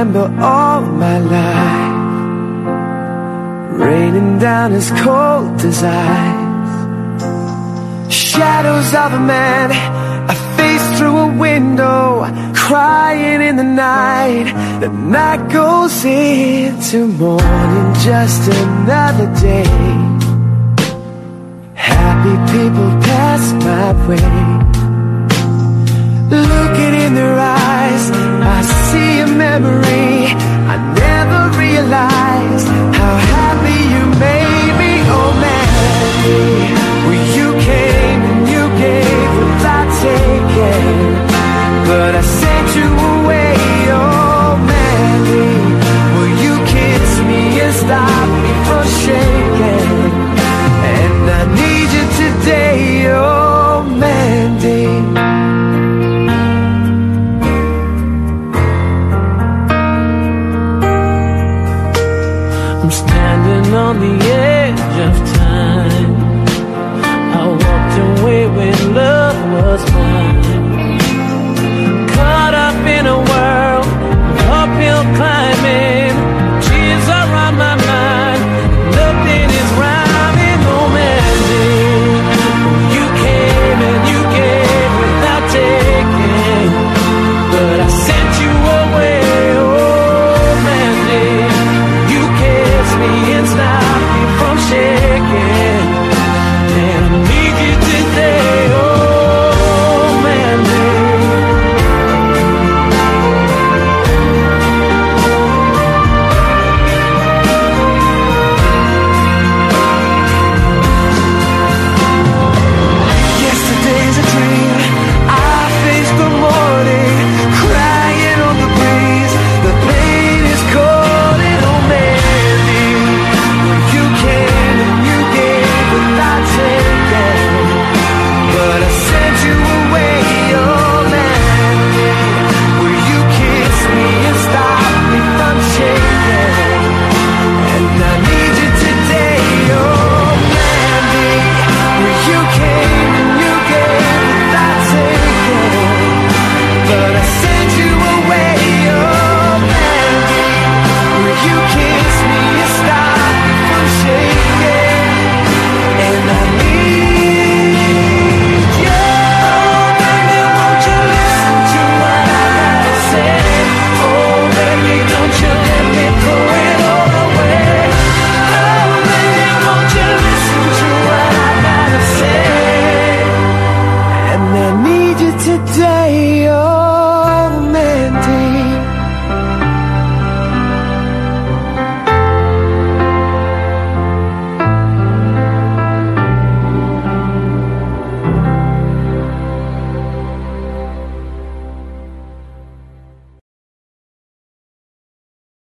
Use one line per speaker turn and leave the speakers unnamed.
remember all my life, raining down as cold as ice. Shadows of a man, a face through a window, crying in the night. The night goes into morning, just another day. Happy people pass my way.